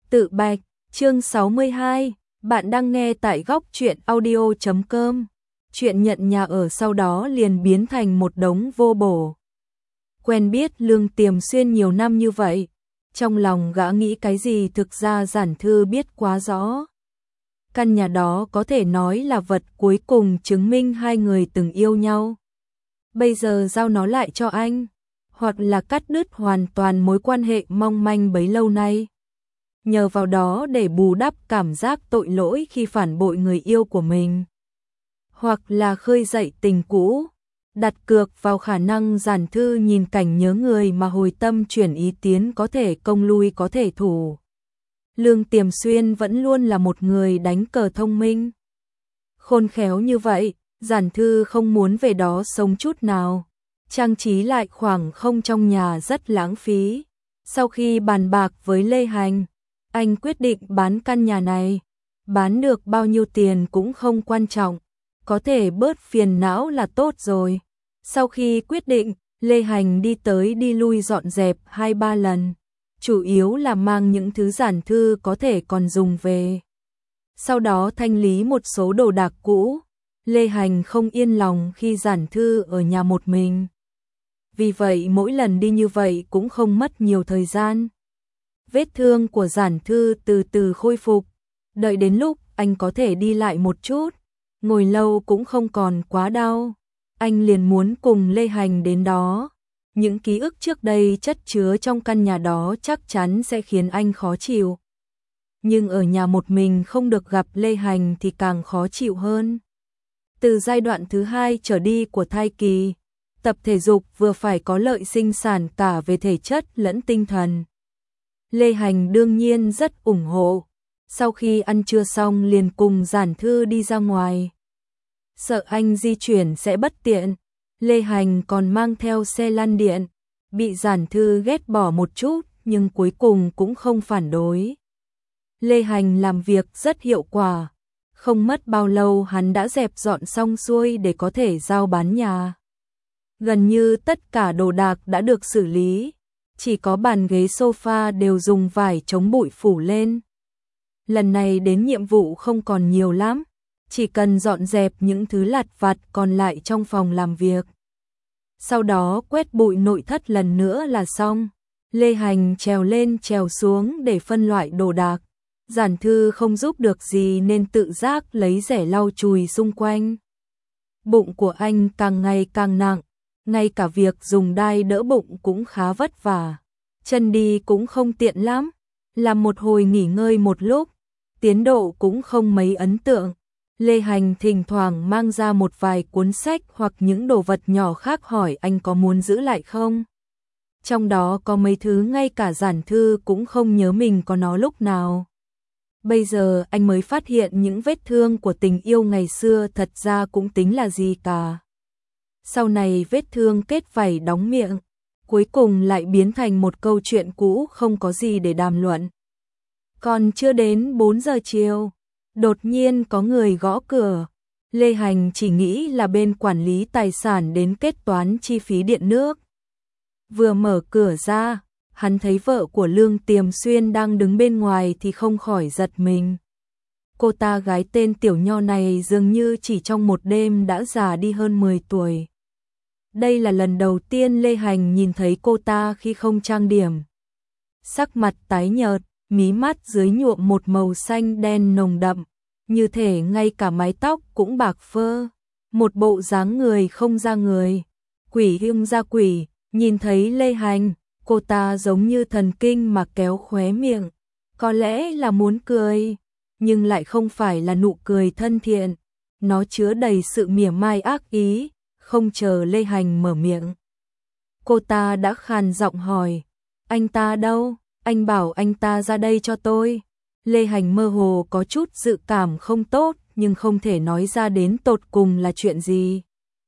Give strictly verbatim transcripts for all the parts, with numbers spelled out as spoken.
Tự bạch, chương sáu mươi hai, bạn đang nghe tại góc truyện audio chấm com. Chuyện nhận nhà ở sau đó liền biến thành một đống vô bổ. Quen biết Lương Tiềm Xuyên nhiều năm như vậy, trong lòng gã nghĩ cái gì thực ra Giản Thư biết quá rõ. Căn nhà đó có thể nói là vật cuối cùng chứng minh hai người từng yêu nhau. Bây giờ giao nó lại cho anh, hoặc là cắt đứt hoàn toàn mối quan hệ mong manh bấy lâu nay. Nhờ vào đó để bù đắp cảm giác tội lỗi khi phản bội người yêu của mình. Hoặc là khơi dậy tình cũ, đặt cược vào khả năng Giản Thư nhìn cảnh nhớ người mà hồi tâm chuyển ý tiến có thể công lui có thể thủ. Lương Tiềm Xuyên vẫn luôn là một người đánh cờ thông minh. Khôn khéo như vậy, Giản Thư không muốn về đó sống chút nào. Trang trí lại khoảng không trong nhà rất lãng phí. Sau khi bàn bạc với Lê Hành, anh quyết định bán căn nhà này. Bán được bao nhiêu tiền cũng không quan trọng, có thể bớt phiền não là tốt rồi. Sau khi quyết định, Lê Hành đi tới đi lui dọn dẹp hai ba lần, chủ yếu là mang những thứ Giản Thư có thể còn dùng về. Sau đó thanh lý một số đồ đạc cũ. Lê Hành không yên lòng khi Giản Thư ở nhà một mình. Vì vậy mỗi lần đi như vậy cũng không mất nhiều thời gian. Vết thương của Giản Thư từ từ khôi phục. Đợi đến lúc anh có thể đi lại một chút, ngồi lâu cũng không còn quá đau. Anh liền muốn cùng Lê Hành đến đó. Những ký ức trước đây chất chứa trong căn nhà đó chắc chắn sẽ khiến anh khó chịu. Nhưng ở nhà một mình không được gặp Lê Hành thì càng khó chịu hơn. Từ giai đoạn thứ hai trở đi của thai kỳ, tập thể dục vừa phải có lợi sinh sản cả về thể chất lẫn tinh thần. Lê Hành đương nhiên rất ủng hộ. Sau khi ăn trưa xong liền cùng Giản Thư đi ra ngoài. Sợ anh di chuyển sẽ bất tiện, Lê Hành còn mang theo xe lăn điện. Bị Giản Thư ghét bỏ một chút nhưng cuối cùng cũng không phản đối. Lê Hành làm việc rất hiệu quả. Không mất bao lâu hắn đã dẹp dọn xong xuôi để có thể giao bán nhà. Gần như tất cả đồ đạc đã được xử lý, chỉ có bàn ghế sofa đều dùng vải chống bụi phủ lên. Lần này đến nhiệm vụ không còn nhiều lắm, chỉ cần dọn dẹp những thứ lặt vặt còn lại trong phòng làm việc. Sau đó quét bụi nội thất lần nữa là xong. Lê Hành trèo lên trèo xuống để phân loại đồ đạc. Giản Thư không giúp được gì nên tự giác lấy rẻ lau chùi xung quanh. Bụng của anh càng ngày càng nặng, ngay cả việc dùng đai đỡ bụng cũng khá vất vả. Chân đi cũng không tiện lắm, làm một hồi nghỉ ngơi một lúc, tiến độ cũng không mấy ấn tượng. Lê Hành thỉnh thoảng mang ra một vài cuốn sách hoặc những đồ vật nhỏ khác hỏi anh có muốn giữ lại không. Trong đó có mấy thứ ngay cả Giản Thư cũng không nhớ mình có nó lúc nào. Bây giờ anh mới phát hiện những vết thương của tình yêu ngày xưa thật ra cũng tính là gì cả. Sau này vết thương kết vảy đóng miệng, cuối cùng lại biến thành một câu chuyện cũ không có gì để đàm luận. Còn chưa đến bốn giờ chiều, đột nhiên có người gõ cửa. Lê Hành chỉ nghĩ là bên quản lý tài sản đến kết toán chi phí điện nước. Vừa mở cửa ra, hắn thấy vợ của Lương Tiềm Xuyên đang đứng bên ngoài thì không khỏi giật mình. Cô ta gái tên Tiểu Nho này dường như chỉ trong một đêm đã già đi hơn mười tuổi. Đây là lần đầu tiên Lê Hành nhìn thấy cô ta khi không trang điểm. Sắc mặt tái nhợt, mí mắt dưới nhuộm một màu xanh đen nồng đậm, như thể ngay cả mái tóc cũng bạc phơ. Một bộ dáng người không ra người, quỷ hương ra quỷ. Nhìn thấy Lê Hành, cô ta giống như thần kinh mà kéo khóe miệng, có lẽ là muốn cười, nhưng lại không phải là nụ cười thân thiện, nó chứa đầy sự mỉa mai ác ý. Không chờ Lê Hành mở miệng, cô ta đã khàn giọng hỏi, anh ta đâu, anh bảo anh ta ra đây cho tôi. Lê Hành mơ hồ có chút dự cảm không tốt nhưng không thể nói ra đến tột cùng là chuyện gì.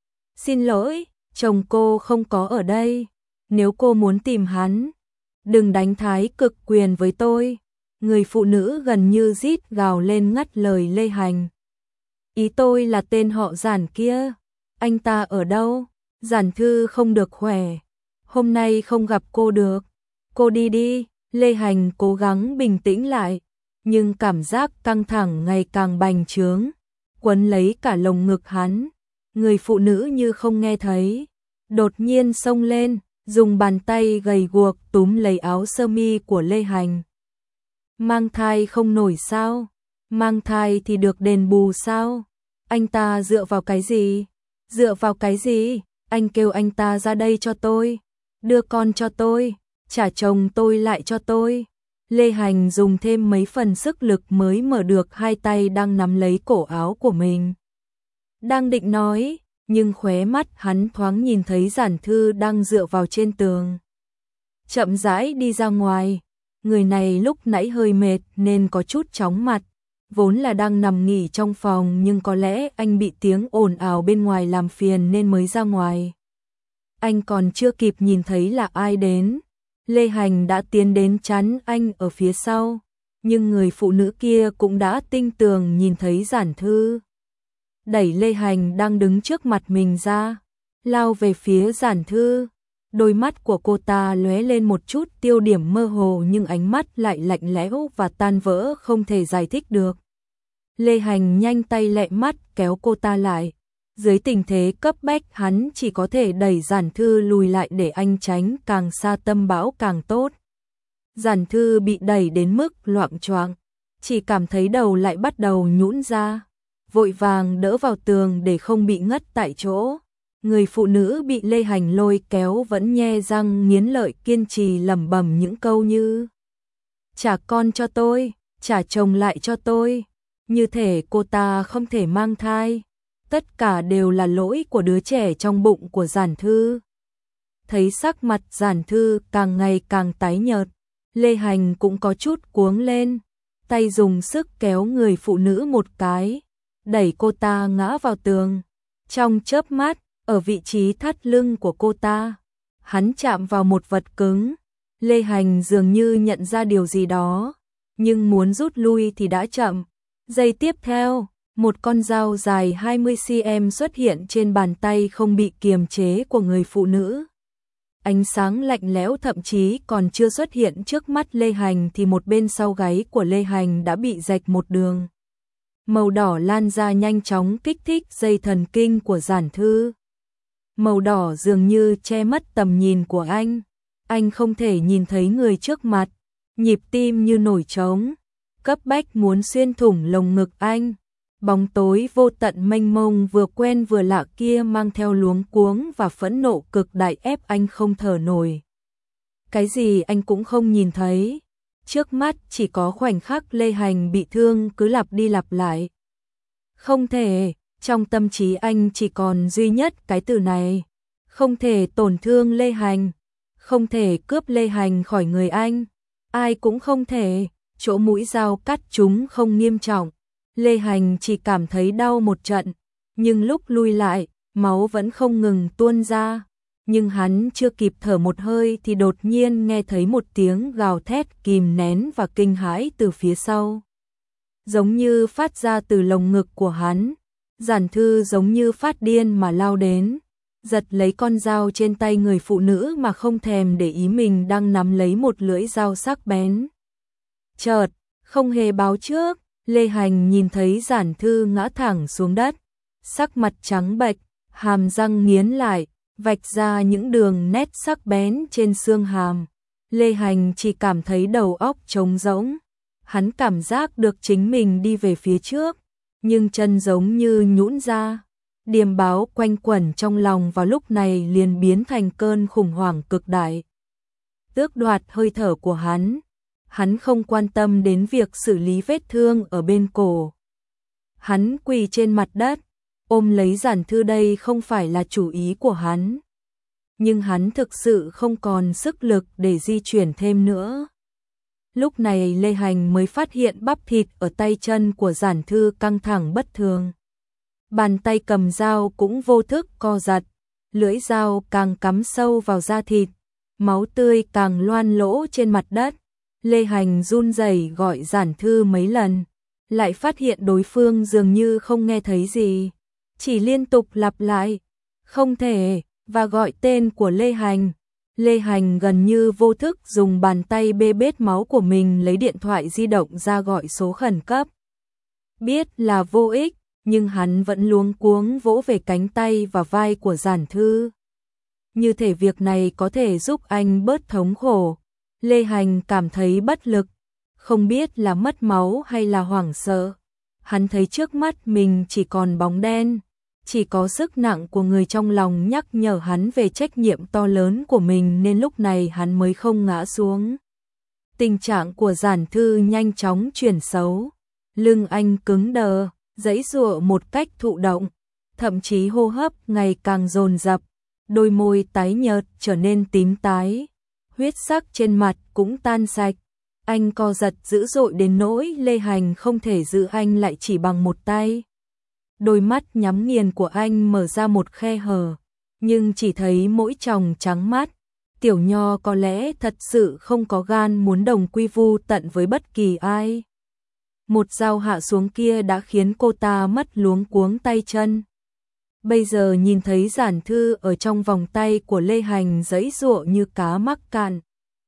Xin lỗi, chồng cô không có ở đây. Nếu cô muốn tìm hắn, đừng đánh thái cực quyền với tôi. Người phụ nữ gần như rít gào lên ngắt lời Lê Hành. Ý tôi là tên họ Giản kia. Anh ta ở đâu? Giản Thư không được khỏe. Hôm nay không gặp cô được. Cô đi đi. Lê Hành cố gắng bình tĩnh lại, nhưng cảm giác căng thẳng ngày càng bành trướng, quấn lấy cả lồng ngực hắn. Người phụ nữ như không nghe thấy, đột nhiên xông lên, dùng bàn tay gầy guộc túm lấy áo sơ mi của Lê Hành. Mang thai không nổi sao? Mang thai thì được đền bù sao? Anh ta dựa vào cái gì? Dựa vào cái gì? Anh kêu anh ta ra đây cho tôi, đưa con cho tôi, trả chồng tôi lại cho tôi. Lê Hành dùng thêm mấy phần sức lực mới mở được hai tay đang nắm lấy cổ áo của mình. Đang định nói, nhưng khóe mắt hắn thoáng nhìn thấy Giản Thư đang dựa vào trên tường. Chậm rãi đi ra ngoài, người này lúc nãy hơi mệt nên có chút chóng mặt, vốn là đang nằm nghỉ trong phòng nhưng có lẽ anh bị tiếng ồn ào bên ngoài làm phiền nên mới ra ngoài. Anh còn chưa kịp nhìn thấy là ai đến, Lê Hành đã tiến đến chắn anh ở phía sau, nhưng người phụ nữ kia cũng đã tinh tường nhìn thấy Giản Thư. Đẩy Lê Hành đang đứng trước mặt mình ra, lao về phía Giản Thư. Đôi mắt của cô ta lóe lên một chút tiêu điểm mơ hồ nhưng ánh mắt lại lạnh lẽo và tan vỡ không thể giải thích được. Lê Hành nhanh tay lẹ mắt kéo cô ta lại. Dưới tình thế cấp bách hắn chỉ có thể đẩy Giản Thư lùi lại để anh tránh càng xa tâm bão càng tốt. Giản Thư bị đẩy đến mức loạng choạng, chỉ cảm thấy đầu lại bắt đầu nhũn ra, vội vàng đỡ vào tường để không bị ngất tại chỗ. Người phụ nữ bị Lê Hành lôi kéo vẫn nhe răng nghiến lợi kiên trì lẩm bẩm những câu như: trả con cho tôi, trả chồng lại cho tôi. Như thể cô ta không thể mang thai. Tất cả đều là lỗi của đứa trẻ trong bụng của Giản Thư. Thấy sắc mặt Giản Thư càng ngày càng tái nhợt, Lê Hành cũng có chút cuống lên, tay dùng sức kéo người phụ nữ một cái, đẩy cô ta ngã vào tường. Trong chớp mắt, ở vị trí thắt lưng của cô ta, hắn chạm vào một vật cứng. Lê Hành dường như nhận ra điều gì đó, nhưng muốn rút lui thì đã chậm. Giây tiếp theo, một con dao dài hai mươi xăng-ti-mét xuất hiện trên bàn tay không bị kiềm chế của người phụ nữ. Ánh sáng lạnh lẽo thậm chí còn chưa xuất hiện trước mắt Lê Hành thì một bên sau gáy của Lê Hành đã bị rạch một đường. Màu đỏ lan ra nhanh chóng kích thích dây thần kinh của Giản Thư. Màu đỏ dường như che mất tầm nhìn của anh. Anh không thể nhìn thấy người trước mặt, nhịp tim như nổi trống, cấp bách muốn xuyên thủng lồng ngực anh. Bóng tối vô tận mênh mông vừa quen vừa lạ kia mang theo luống cuống và phẫn nộ cực đại ép anh không thở nổi. Cái gì anh cũng không nhìn thấy. Trước mắt chỉ có khoảnh khắc Lê Hành bị thương cứ lặp đi lặp lại. Không thể, trong tâm trí anh chỉ còn duy nhất cái từ này. Không thể tổn thương Lê Hành, không thể cướp Lê Hành khỏi người anh. Ai cũng không thể, chỗ mũi dao cắt chúng không nghiêm trọng. Lê Hành chỉ cảm thấy đau một trận, nhưng lúc lui lại, máu vẫn không ngừng tuôn ra. Nhưng hắn chưa kịp thở một hơi thì đột nhiên nghe thấy một tiếng gào thét kìm nén và kinh hãi từ phía sau. Giống như phát ra từ lồng ngực của hắn, Giản Thư giống như phát điên mà lao đến, giật lấy con dao trên tay người phụ nữ mà không thèm để ý mình đang nắm lấy một lưỡi dao sắc bén. Chợt, không hề báo trước, Lê Hành nhìn thấy Giản Thư ngã thẳng xuống đất, sắc mặt trắng bệch, hàm răng nghiến lại, vạch ra những đường nét sắc bén trên xương hàm. Lê Hành chỉ cảm thấy đầu óc trống rỗng, hắn cảm giác được chính mình đi về phía trước, nhưng chân giống như nhũn ra. Điềm báo quanh quẩn trong lòng vào lúc này liền biến thành cơn khủng hoảng cực đại, tước đoạt hơi thở của hắn. Hắn không quan tâm đến việc xử lý vết thương ở bên cổ. Hắn quỳ trên mặt đất, ôm lấy Giản Thư. Đây không phải là chủ ý của hắn, nhưng hắn thực sự không còn sức lực để di chuyển thêm nữa. Lúc này Lê Hành mới phát hiện bắp thịt ở tay chân của Giản Thư căng thẳng bất thường. Bàn tay cầm dao cũng vô thức co giật, lưỡi dao càng cắm sâu vào da thịt, máu tươi càng loang lỗ trên mặt đất. Lê Hành run rẩy gọi Giản Thư mấy lần, lại phát hiện đối phương dường như không nghe thấy gì, chỉ liên tục lặp lại, không thể, và gọi tên của Lê Hành. Lê Hành gần như vô thức dùng bàn tay bê bết máu của mình lấy điện thoại di động ra gọi số khẩn cấp. Biết là vô ích, nhưng hắn vẫn luống cuống vỗ về cánh tay và vai của Giản Thư. Như thể việc này có thể giúp anh bớt thống khổ. Lê Hành cảm thấy bất lực, không biết là mất máu hay là hoảng sợ. Hắn thấy trước mắt mình chỉ còn bóng đen, chỉ có sức nặng của người trong lòng nhắc nhở hắn về trách nhiệm to lớn của mình nên lúc này hắn mới không ngã xuống. Tình trạng của Giản Thư nhanh chóng chuyển xấu, lưng anh cứng đờ, giãy giụa một cách thụ động, thậm chí hô hấp ngày càng dồn dập, đôi môi tái nhợt trở nên tím tái, huyết sắc trên mặt cũng tan sạch. Anh co giật dữ dội đến nỗi Lê Hành không thể giữ anh lại chỉ bằng một tay. Đôi mắt nhắm nghiền của anh mở ra một khe hở, nhưng chỉ thấy mỗi tròng trắng mắt. Tiểu Nho có lẽ thật sự không có gan muốn đồng quy vu tận với bất kỳ ai. Một dao hạ xuống kia đã khiến cô ta mất luống cuống tay chân. Bây giờ nhìn thấy Giản Thư ở trong vòng tay của Lê Hành giãy giụa như cá mắc cạn,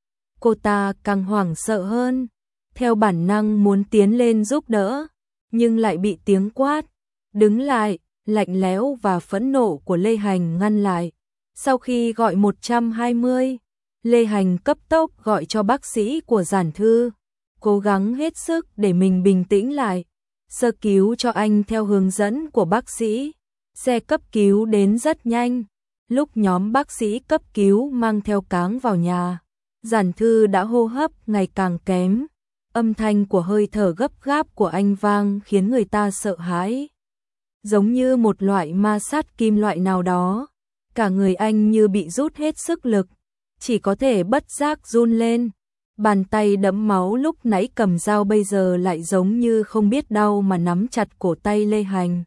cô ta càng hoảng sợ hơn, theo bản năng muốn tiến lên giúp đỡ, nhưng lại bị tiếng quát đứng lại, lạnh lẽo và phẫn nộ của Lê Hành ngăn lại. Sau khi gọi một hai không, Lê Hành cấp tốc gọi cho bác sĩ của Giản Thư, cố gắng hết sức để mình bình tĩnh lại, sơ cứu cho anh theo hướng dẫn của bác sĩ. Xe cấp cứu đến rất nhanh, lúc nhóm bác sĩ cấp cứu mang theo Cáng vào nhà, Giản Thư đã hô hấp ngày càng kém, âm thanh của hơi thở gấp gáp của anh vang khiến người ta sợ hãi. Giống như một loại ma sát kim loại nào đó, cả người anh như bị rút hết sức lực, chỉ có thể bất giác run lên. Bàn tay đẫm máu lúc nãy cầm dao bây giờ lại giống như không biết đau mà nắm chặt cổ tay Lê Hành.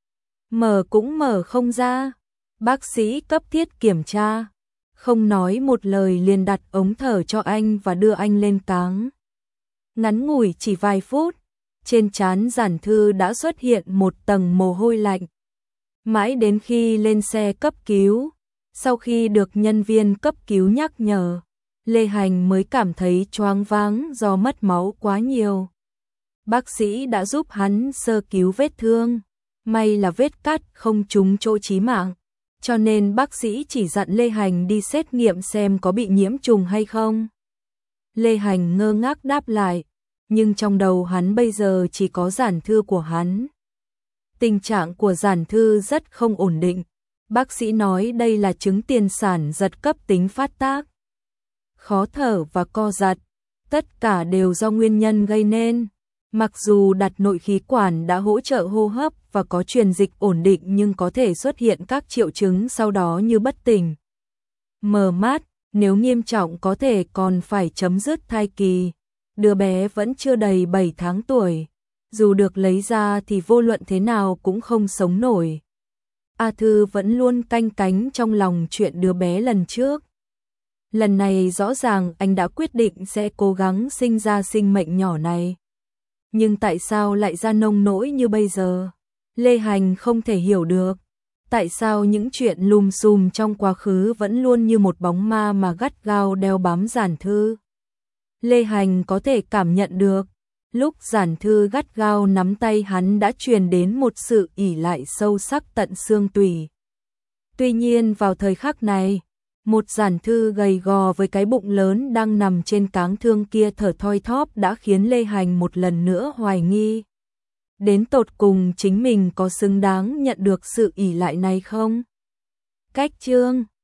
Mở cũng mở không ra. Bác sĩ cấp thiết kiểm tra, không nói một lời liền đặt ống thở cho anh và đưa anh lên Cáng. Ngắn ngủi chỉ vài phút, trên trán Giản Thư đã xuất hiện một tầng mồ hôi lạnh. Mãi đến khi lên xe cấp cứu, sau khi được nhân viên cấp cứu nhắc nhở, Lê Hành mới cảm thấy choáng váng do mất máu quá nhiều. Bác sĩ đã giúp hắn sơ cứu vết thương, may là vết cắt không trúng chỗ chí mạng, cho nên bác sĩ chỉ dặn Lê Hành đi xét nghiệm xem có bị nhiễm trùng hay không. Lê Hành ngơ ngác đáp lại, nhưng trong đầu hắn bây giờ chỉ có Giản Thư của hắn. Tình trạng của Giản Thư rất không ổn định, bác sĩ nói đây là chứng tiền sản giật cấp tính phát tác. Khó thở và co giật, tất cả đều do nguyên nhân gây nên. Mặc dù đặt nội khí quản đã hỗ trợ hô hấp và có truyền dịch ổn định nhưng có thể xuất hiện các triệu chứng sau đó như bất tỉnh, mờ mắt, nếu nghiêm trọng có thể còn phải chấm dứt thai kỳ. Đứa bé vẫn chưa đầy bảy tháng tuổi, dù được lấy ra thì vô luận thế nào cũng không sống nổi. A Thư vẫn luôn canh cánh trong lòng chuyện đứa bé lần trước. Lần này rõ ràng anh đã quyết định sẽ cố gắng sinh ra sinh mệnh nhỏ này. Nhưng tại sao lại ra nông nỗi như bây giờ? Lê Hành không thể hiểu được. Tại sao những chuyện lùm xùm trong quá khứ vẫn luôn như một bóng ma mà gắt gao đeo bám Giản Thư? Lê Hành có thể cảm nhận được, lúc Giản Thư gắt gao nắm tay hắn đã truyền đến một sự ỷ lại sâu sắc tận xương tủy. Tuy nhiên vào thời khắc này, một Giản Thư gầy gò với cái bụng lớn đang nằm trên cáng thương kia thở thoi thóp đã khiến Lê Hành một lần nữa hoài nghi. Đến tột cùng chính mình có xứng đáng nhận được sự ỷ lại này không? Cách chương